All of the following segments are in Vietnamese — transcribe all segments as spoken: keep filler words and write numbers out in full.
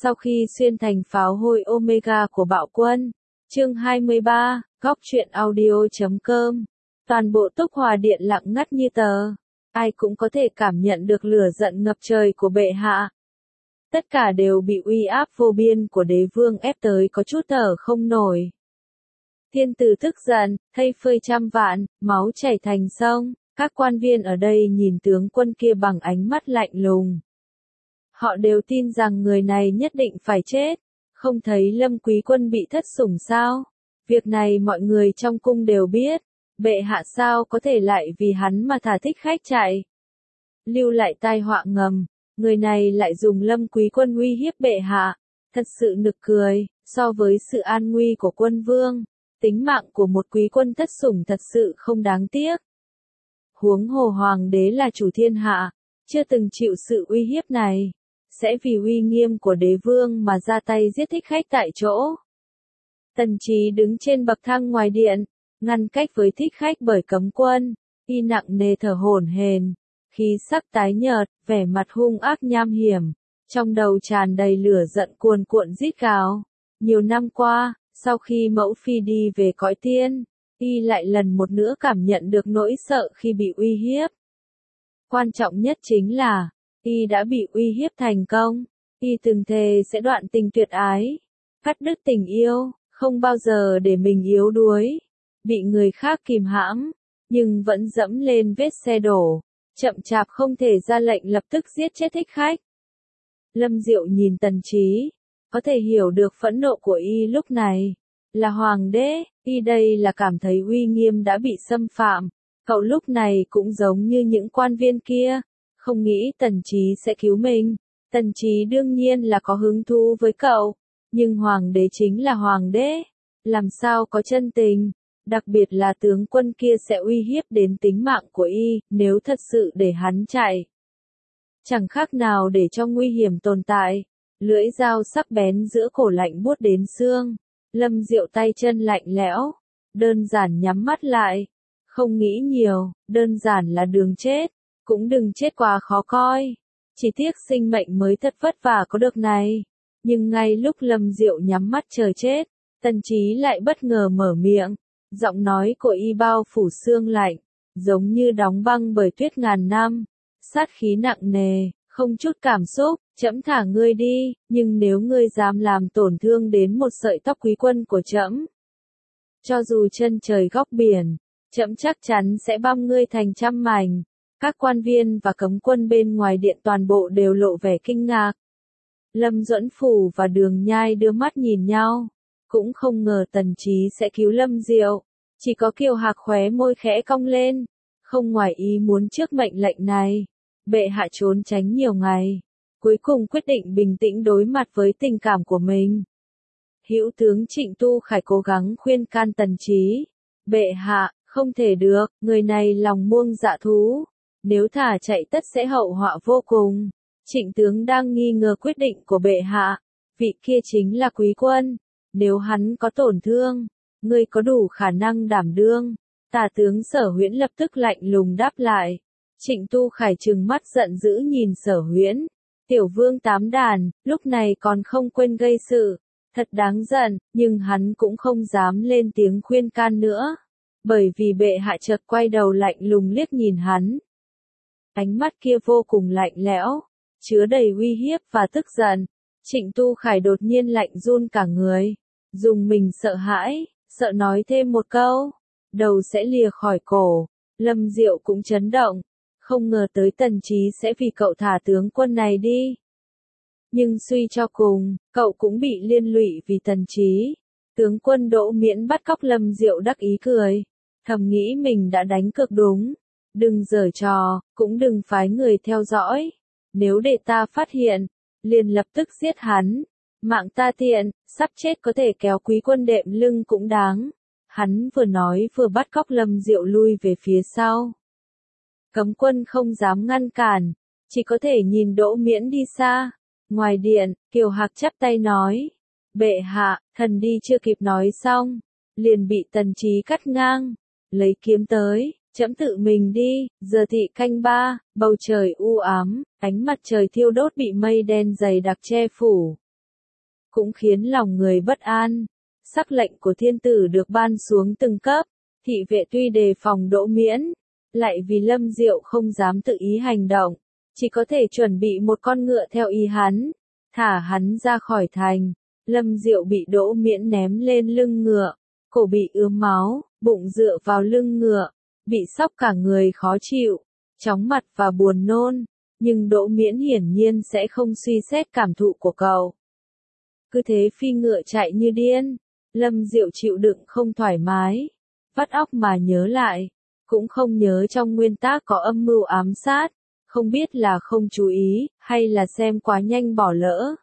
Sau khi xuyên thành pháo hôi Omega của bạo quân. Chương hai mươi ba, góc truyện audio chấm com. Toàn bộ Túc Hòa Điện lặng ngắt như tờ. Ai cũng có thể cảm nhận được lửa giận ngập trời của bệ hạ. Tất cả đều bị uy áp vô biên của đế vương ép tới có chút thở không nổi. Thiên tử tức giận, thây phơi trăm vạn, máu chảy thành sông. Các quan viên ở đây nhìn tướng quân kia bằng ánh mắt lạnh lùng. Họ đều tin rằng người này nhất định phải chết. Không thấy Lâm Quý Quân bị thất sủng sao? Việc này mọi người trong cung đều biết. Bệ hạ sao có thể lại vì hắn mà thả thích khách chạy? Lưu lại tai họa ngầm. Người này lại dùng Lâm Quý Quân uy hiếp bệ hạ. Thật sự nực cười. So với sự an nguy của quân vương, tính mạng của một quý quân thất sủng thật sự không đáng tiếc. Huống hồ hoàng đế là chủ thiên hạ, chưa từng chịu sự uy hiếp này, sẽ vì uy nghiêm của đế vương mà ra tay giết thích khách tại chỗ. Tần Trí đứng trên bậc thang ngoài điện, ngăn cách với thích khách bởi cấm quân, y nặng nề thở hổn hển, khí sắc tái nhợt, vẻ mặt hung ác nham hiểm, trong đầu tràn đầy lửa giận cuồn cuộn rít gào. Nhiều năm qua, sau khi mẫu phi đi về cõi tiên, y lại lần một nữa cảm nhận được nỗi sợ khi bị uy hiếp. Quan trọng nhất chính là, y đã bị uy hiếp thành công. Y từng thề sẽ đoạn tình tuyệt ái, cắt đứt tình yêu, không bao giờ để mình yếu đuối, bị người khác kìm hãm, nhưng vẫn dẫm lên vết xe đổ, chậm chạp không thể ra lệnh lập tức giết chết thích khách. Lâm Diệu nhìn Tần Trí, có thể hiểu được phẫn nộ của y lúc này. Là hoàng đế, y đây là cảm thấy uy nghiêm đã bị xâm phạm. Cậu lúc này cũng giống như những quan viên kia, không nghĩ Tần Trí sẽ cứu mình. Tần Trí đương nhiên là có hứng thú với cậu, nhưng hoàng đế chính là hoàng đế, làm sao có chân tình, đặc biệt là tướng quân kia sẽ uy hiếp đến tính mạng của y, nếu thật sự để hắn chạy. Chẳng khác nào để cho nguy hiểm tồn tại, lưỡi dao sắc bén giữa cổ lạnh buốt đến xương. Lâm Diệu tay chân lạnh lẽo, đơn giản nhắm mắt lại, không nghĩ nhiều, đơn giản là đường chết, cũng đừng chết quá khó coi, chỉ tiếc sinh mệnh mới thật vất vả có được này. Nhưng ngay lúc Lâm Diệu nhắm mắt chờ chết, Tần Trí lại bất ngờ mở miệng, giọng nói của y bao phủ xương lạnh, giống như đóng băng bởi tuyết ngàn năm, sát khí nặng nề, không chút cảm xúc. Trẫm thả ngươi đi, nhưng nếu ngươi dám làm tổn thương đến một sợi tóc quý quân của trẫm, cho dù chân trời góc biển, trẫm chắc chắn sẽ băm ngươi thành trăm mảnh. Các quan viên và cấm quân bên ngoài điện toàn bộ đều lộ vẻ kinh ngạc. Lâm Duẫn Phủ và Đường Nhai đưa mắt nhìn nhau, cũng không ngờ Tần Trí sẽ cứu Lâm Diệu. Chỉ có Kiều Hạc khóe môi khẽ cong lên, không ngoài ý muốn trước mệnh lệnh này. Bệ hạ trốn tránh nhiều ngày, cuối cùng quyết định bình tĩnh đối mặt với tình cảm của mình. Hữu tướng Trịnh Tu Khải cố gắng khuyên can Tần Trí. Bệ hạ, không thể được, người này lòng muông dạ thú. Nếu thả chạy tất sẽ hậu họa vô cùng. Trịnh tướng đang nghi ngờ quyết định của bệ hạ. Vị kia chính là quý quân. Nếu hắn có tổn thương, ngươi có đủ khả năng đảm đương. Tả tướng Sở Huyễn lập tức lạnh lùng đáp lại. Trịnh Tu Khải trừng mắt giận dữ nhìn Sở Huyễn. Tiểu vương tám đàn, lúc này còn không quên gây sự, thật đáng giận, nhưng hắn cũng không dám lên tiếng khuyên can nữa, bởi vì bệ hạ chợt quay đầu lạnh lùng liếc nhìn hắn. Ánh mắt kia vô cùng lạnh lẽo, chứa đầy uy hiếp và tức giận. Trịnh Tu Khải đột nhiên lạnh run cả người, dùng mình sợ hãi, sợ nói thêm một câu, đầu sẽ lìa khỏi cổ. Lâm Diệu cũng chấn động. Không ngờ tới Tần Trí sẽ vì cậu thả tướng quân này đi. Nhưng suy cho cùng, cậu cũng bị liên lụy vì Tần Trí. Tướng quân Đỗ Miễn bắt cóc Lâm Diệu đắc ý cười, thầm nghĩ mình đã đánh cược đúng. Đừng giở trò, cũng đừng phái người theo dõi. Nếu để ta phát hiện, liền lập tức giết hắn. Mạng ta tiện, sắp chết có thể kéo quý quân đệm lưng cũng đáng. Hắn vừa nói vừa bắt cóc Lâm Diệu lui về phía sau. Cấm quân không dám ngăn cản, chỉ có thể nhìn Đỗ Miễn đi xa. Ngoài điện, Kiều Hạc chắp tay nói, bệ hạ, thần đi chưa kịp nói xong, liền bị Tần Trí cắt ngang, lấy kiếm tới, trẫm tự mình đi. Giờ thị canh ba, bầu trời u ám, ánh mặt trời thiêu đốt bị mây đen dày đặc che phủ. cũng khiến lòng người bất an. Sắc lệnh của thiên tử được ban xuống từng cấp, thị vệ tuy đề phòng Đỗ Miễn, lại vì Lâm Diệu không dám tự ý hành động, chỉ có thể chuẩn bị một con ngựa theo ý hắn, thả hắn ra khỏi thành. Lâm Diệu bị Đỗ Miễn ném lên lưng ngựa, cổ bị ướm máu, bụng dựa vào lưng ngựa, bị sóc cả người khó chịu, chóng mặt và buồn nôn, nhưng Đỗ Miễn hiển nhiên sẽ không suy xét cảm thụ của cậu. Cứ thế phi ngựa chạy như điên, Lâm Diệu chịu đựng không thoải mái, vắt óc mà nhớ lại, cũng không nhớ trong nguyên tác có âm mưu ám sát, không biết là không chú ý, hay là xem quá nhanh bỏ lỡ.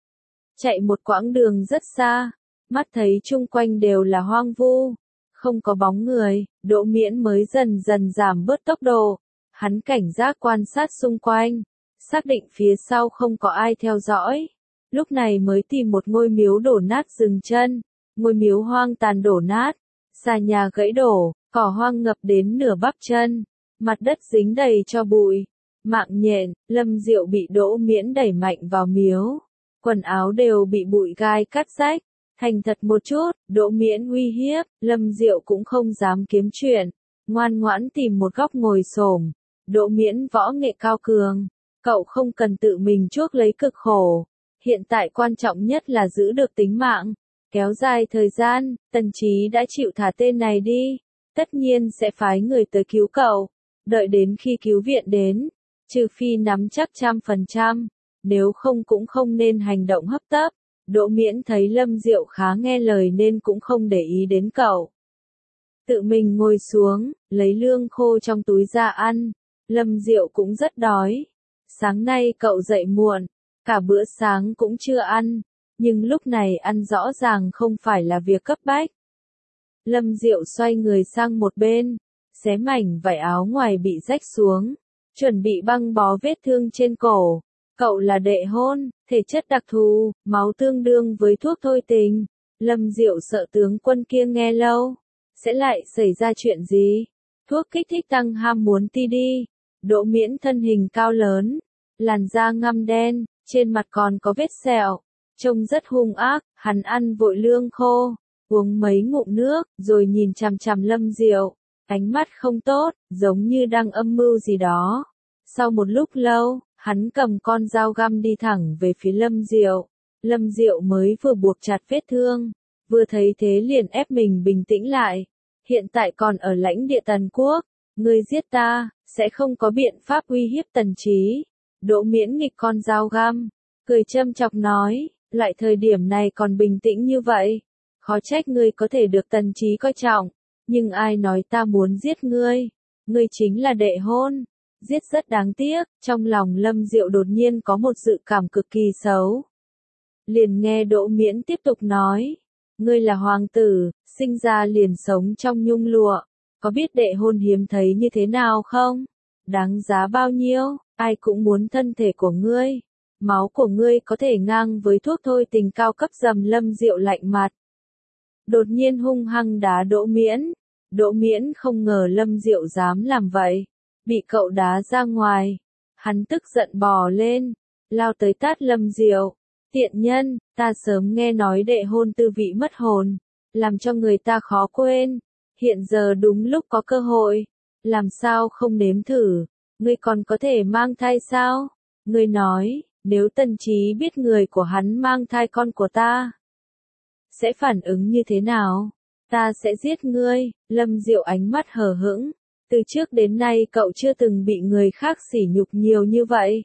Chạy một quãng đường rất xa, mắt thấy chung quanh đều là hoang vu, không có bóng người, Đỗ Miễn mới dần dần giảm bớt tốc độ. Hắn cảnh giác quan sát xung quanh, xác định phía sau không có ai theo dõi. Lúc này mới tìm một ngôi miếu đổ nát dừng chân, ngôi miếu hoang tàn đổ nát, xà nhà gãy đổ, cỏ hoang ngập đến nửa bắp chân, mặt đất dính đầy cho bụi. Mạng nhện, Lâm Diệu bị Đỗ Miễn đẩy mạnh vào miếu, quần áo đều bị bụi gai cắt rách. Thành thật một chút, Đỗ Miễn uy hiếp, Lâm Diệu cũng không dám kiếm chuyện, ngoan ngoãn tìm một góc ngồi xổm. Đỗ Miễn võ nghệ cao cường, cậu không cần tự mình chuốc lấy cực khổ. Hiện tại quan trọng nhất là giữ được tính mạng. Kéo dài thời gian, Tần Chí đã chịu thả tên này đi, tất nhiên sẽ phái người tới cứu cậu. Đợi đến khi cứu viện đến, trừ phi nắm chắc trăm phần trăm, nếu không cũng không nên hành động hấp tấp. Đỗ Miễn thấy Lâm Diệu khá nghe lời nên cũng không để ý đến cậu. Tự mình ngồi xuống, lấy lương khô trong túi ra ăn. Lâm Diệu cũng rất đói. Sáng nay cậu dậy muộn, cả bữa sáng cũng chưa ăn, nhưng lúc này ăn rõ ràng không phải là việc cấp bách. Lâm Diệu xoay người sang một bên, xé mảnh vải áo ngoài bị rách xuống, chuẩn bị băng bó vết thương trên cổ. Cậu là đệ hôn, thể chất đặc thù, máu tương đương với thuốc thôi tình. Lâm Diệu sợ tướng quân kia nghe lâu, sẽ lại xảy ra chuyện gì? Thuốc kích thích tăng ham muốn ti đi. Đỗ Miễn thân hình cao lớn, làn da ngăm đen, trên mặt còn có vết sẹo, trông rất hung ác. Hắn ăn vội lương khô, uống mấy ngụm nước, rồi nhìn chằm chằm Lâm Diệu, ánh mắt không tốt, giống như đang âm mưu gì đó. Sau một lúc lâu, hắn cầm con dao găm đi thẳng về phía Lâm Diệu. Lâm Diệu mới vừa buộc chặt vết thương, vừa thấy thế liền ép mình bình tĩnh lại. Hiện tại còn ở lãnh địa Tần Quốc, ngươi giết ta, sẽ không có biện pháp uy hiếp Tần Chí. Đỗ Miễn nghịch con dao găm, cười châm chọc nói, lại thời điểm này còn bình tĩnh như vậy. Khó trách ngươi có thể được Tần Chí coi trọng, nhưng ai nói ta muốn giết ngươi, ngươi chính là đệ hôn. Giết rất đáng tiếc, trong lòng Lâm Diệu đột nhiên có một dự cảm cực kỳ xấu. Liền nghe Đỗ Miễn tiếp tục nói, ngươi là hoàng tử, sinh ra liền sống trong nhung lụa, có biết đệ hôn hiếm thấy như thế nào không? Đáng giá bao nhiêu, ai cũng muốn thân thể của ngươi, máu của ngươi có thể ngang với thuốc thôi tình cao cấp. Dầm Lâm Diệu lạnh mặt, đột nhiên hung hăng đá Đỗ Miễn. Đỗ Miễn không ngờ Lâm Diệu dám làm vậy, bị cậu đá ra ngoài, hắn tức giận bò lên, lao tới tát Lâm Diệu. Tiện nhân, ta sớm nghe nói đệ hôn tư vị mất hồn, làm cho người ta khó quên, hiện giờ đúng lúc có cơ hội, làm sao không nếm thử, ngươi còn có thể mang thai sao? Ngươi nói, nếu Tần Chí biết người của hắn mang thai con của ta, sẽ phản ứng như thế nào? Ta sẽ giết ngươi. Lâm Diệu ánh mắt hờ hững, từ trước đến nay cậu chưa từng bị người khác sỉ nhục nhiều như vậy.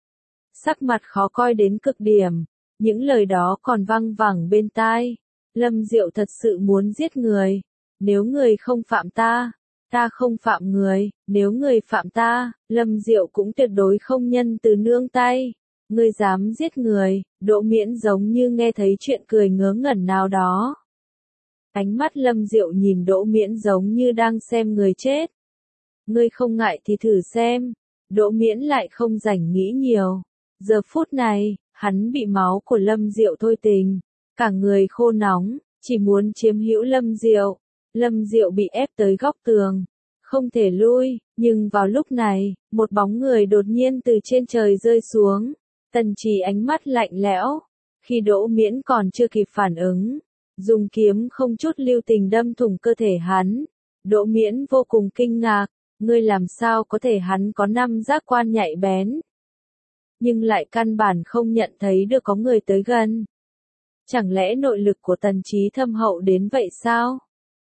Sắc mặt khó coi đến cực điểm, những lời đó còn văng vẳng bên tai. Lâm Diệu thật sự muốn giết người. Nếu người không phạm ta, ta không phạm người. Nếu người phạm ta, Lâm Diệu cũng tuyệt đối không nhân từ nương tay. Ngươi dám giết người? Đỗ Miễn giống như nghe thấy chuyện cười ngớ ngẩn nào đó. Ánh mắt Lâm Diệu nhìn Đỗ Miễn giống như đang xem người chết. Ngươi không ngại thì thử xem. Đỗ Miễn lại không rảnh nghĩ nhiều. Giờ phút này, hắn bị máu của Lâm Diệu thôi tình, cả người khô nóng, chỉ muốn chiếm hữu Lâm Diệu. Lâm Diệu bị ép tới góc tường, không thể lui, nhưng vào lúc này, một bóng người đột nhiên từ trên trời rơi xuống. Tần Chí ánh mắt lạnh lẽo, Khi Đỗ Miễn còn chưa kịp phản ứng, dùng kiếm không chút lưu tình đâm thủng cơ thể hắn. Đỗ Miễn vô cùng kinh ngạc, ngươi làm sao có thể, hắn có năm giác quan nhạy bén, nhưng lại căn bản không nhận thấy được có người tới gần. Chẳng lẽ nội lực của Tần Chí thâm hậu đến vậy sao?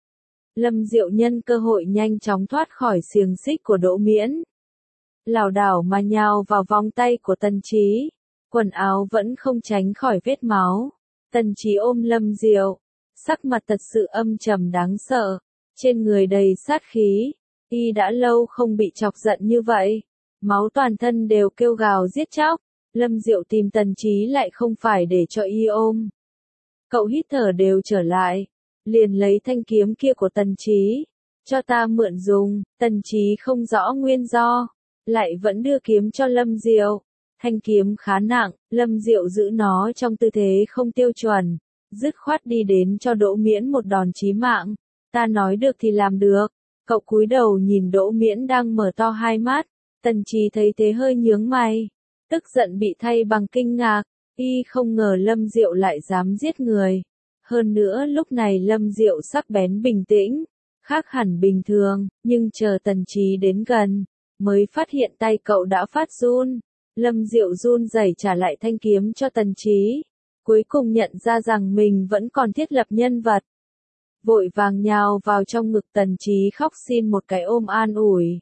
Lâm Diệu nhân cơ hội nhanh chóng thoát khỏi xiềng xích của Đỗ Miễn, lảo đảo mà nhào vào vòng tay của Tần Chí, quần áo vẫn không tránh khỏi vết máu. Tần Chí ôm Lâm Diệu, sắc mặt thật sự âm trầm đáng sợ, trên người đầy sát khí, y đã lâu không bị chọc giận như vậy, máu toàn thân đều kêu gào giết chóc. Lâm Diệu tìm Tần Chí lại không phải để cho y ôm. Cậu hít thở đều trở lại, liền lấy thanh kiếm kia của Tần Chí, cho ta mượn dùng. Tần Chí không rõ nguyên do, lại vẫn đưa kiếm cho Lâm Diệu. Thanh kiếm khá nặng, Lâm Diệu giữ nó trong tư thế không tiêu chuẩn, dứt khoát đi đến cho Đỗ Miễn một đòn chí mạng. Ta nói được thì làm được. Cậu cúi đầu nhìn Đỗ Miễn đang mở to hai mắt, Tần Chí thấy thế hơi nhướng mày, tức giận bị thay bằng kinh ngạc, y không ngờ Lâm Diệu lại dám giết người. Hơn nữa lúc này Lâm Diệu sắc bén bình tĩnh, khác hẳn bình thường, nhưng chờ Tần Chí đến gần, mới phát hiện tay cậu đã phát run. Lâm Diệu run rẩy trả lại thanh kiếm cho Tần Chí, cuối cùng nhận ra rằng mình vẫn còn thiết lập nhân vật. Vội vàng nhào vào trong ngực Tần Chí khóc xin một cái ôm an ủi.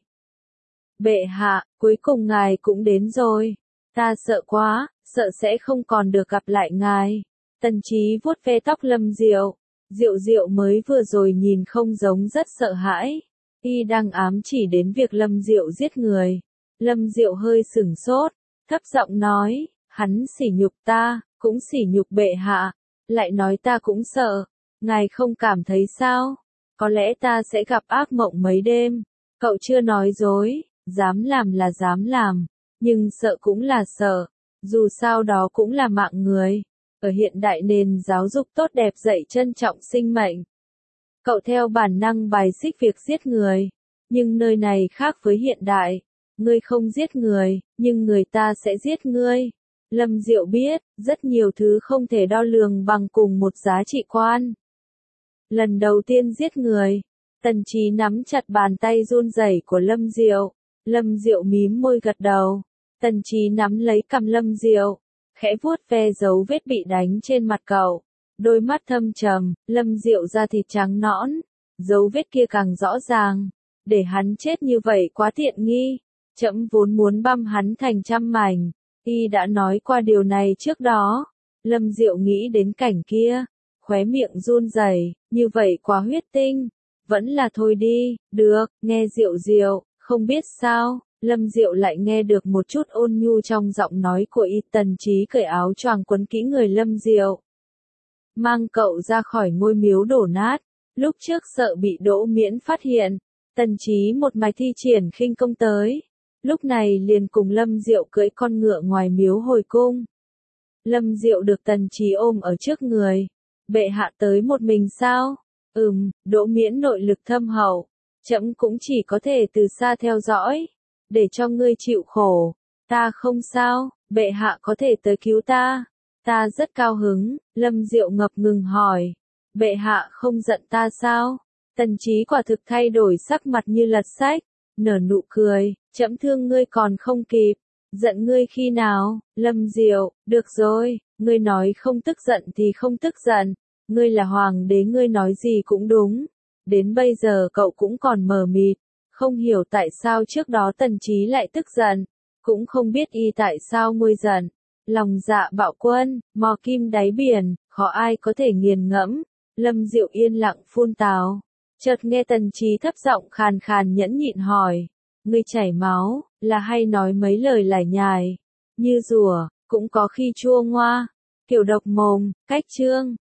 Bệ hạ, cuối cùng ngài cũng đến rồi. Ta sợ quá, sợ sẽ không còn được gặp lại ngài. Tần Chí vuốt ve tóc Lâm Diệu. Diệu Diệu mới vừa rồi nhìn không giống rất sợ hãi. Y đang ám chỉ đến việc Lâm Diệu giết người. Lâm Diệu hơi sửng sốt, thấp giọng nói, hắn sỉ nhục ta, cũng sỉ nhục bệ hạ, lại nói ta cũng sợ. Ngài không cảm thấy sao? Có lẽ ta sẽ gặp ác mộng mấy đêm. Cậu chưa nói dối, dám làm là dám làm, nhưng sợ cũng là sợ, dù sao đó cũng là mạng người. Ở hiện đại nền giáo dục tốt đẹp dạy trân trọng sinh mệnh. Cậu theo bản năng bài xích việc giết người, nhưng nơi này khác với hiện đại. Ngươi không giết người, nhưng người ta sẽ giết ngươi. Lâm Diệu biết, rất nhiều thứ không thể đo lường bằng cùng một giá trị quan. Lần đầu tiên giết người, Tần Chí nắm chặt bàn tay run rẩy của Lâm Diệu. Lâm Diệu mím môi gật đầu. Tần Chí nắm lấy cằm Lâm Diệu, khẽ vuốt ve dấu vết bị đánh trên mặt cậu. Đôi mắt thâm trầm, Lâm Diệu da thịt trắng nõn, dấu vết kia càng rõ ràng. Để hắn chết như vậy quá tiện nghi. Trẫm vốn muốn băm hắn thành trăm mảnh. Y đã nói qua điều này trước đó. Lâm Diệu nghĩ đến cảnh kia, khóe miệng run rẩy, như vậy quá huyết tinh. Vẫn là thôi đi, được, nghe Diệu Diệu, không biết sao, Lâm Diệu lại nghe được một chút ôn nhu trong giọng nói của y. Tần Chí cởi áo choàng quấn kỹ người Lâm Diệu, mang cậu ra khỏi ngôi miếu đổ nát. Lúc trước sợ bị Đỗ Miễn phát hiện, Tần Chí một mạch thi triển khinh công tới. Lúc này liền cùng Lâm Diệu cưỡi con ngựa ngoài miếu hồi cung. Lâm Diệu được Tần Chí ôm ở trước người. Bệ hạ tới một mình sao? Ừm, Đỗ Miễn nội lực thâm hậu, trẫm cũng chỉ có thể từ xa theo dõi, để cho ngươi chịu khổ. Ta không sao, bệ hạ có thể tới cứu ta. Ta rất cao hứng. Lâm Diệu ngập ngừng hỏi. Bệ hạ không giận ta sao? Tần Chí quả thực thay đổi sắc mặt như lật sách, nở nụ cười, trẫm thương ngươi còn không kịp, giận ngươi khi nào? Lâm Diệu, được rồi, ngươi nói không tức giận thì không tức giận, ngươi là hoàng đế, ngươi nói gì cũng đúng. Đến bây giờ cậu cũng còn mờ mịt, không hiểu tại sao trước đó Tần Chí lại tức giận, cũng không biết y tại sao nguôi giận. Lòng dạ bạo quân, mò kim đáy biển, khó ai có thể nghiền ngẫm. Lâm Diệu yên lặng phun tào, chợt nghe Tần Chí thấp giọng khàn khàn nhẫn nhịn hỏi, ngươi chảy máu, là hay nói mấy lời lải nhải, như rùa, cũng có khi chua ngoa, kiểu độc mồm, cách chương.